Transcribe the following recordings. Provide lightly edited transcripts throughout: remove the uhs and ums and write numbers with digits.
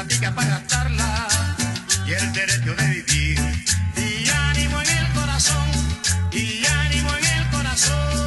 platica para gastarla y el derecho de vivir. Y ánimo en el corazón, y ánimo en el corazón.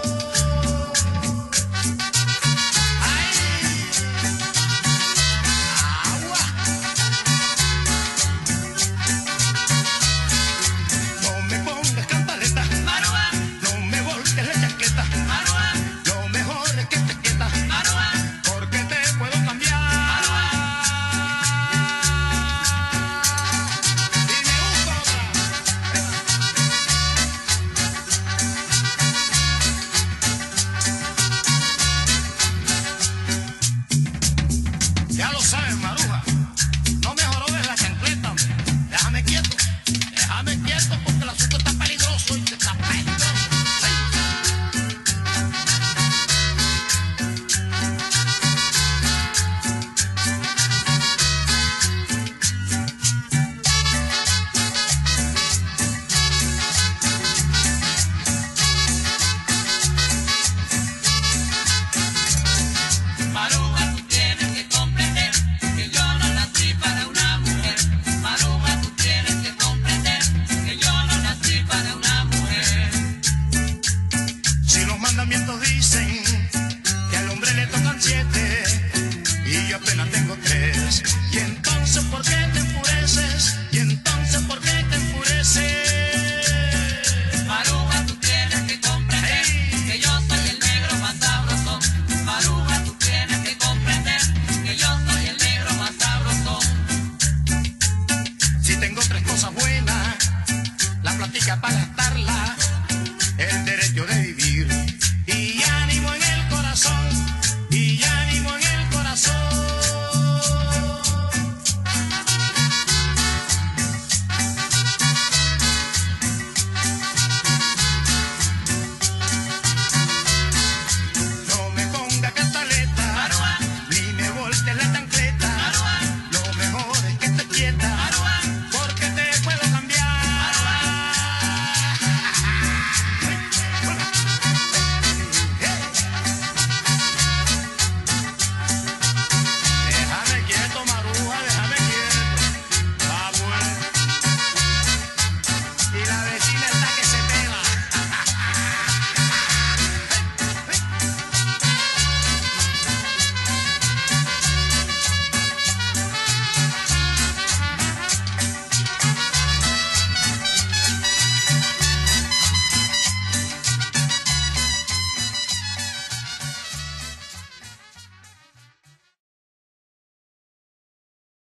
Ya lo sabes, Maruja, no me jorobes la chancleta, hombre. Déjame quieto porque el asunto está peligroso y está peligroso. Maruja, tú tienes que comprender que yo no nací para una mujer. Maruja, tú tienes que comprender que yo no nací para una mujer. Si los mandamientos dicen que al hombre le tocan 7 y yo apenas tengo 3, y entonces ¿por qué te enfureces? Y entonces ¿por qué te enfureces? Maruja, tú tienes que comprender que yo soy el negro más sabrosón. Maruja, tú tienes que comprender que yo soy el negro más sabrosón. Si tengo 3 cosas buenas, la platica para gastarla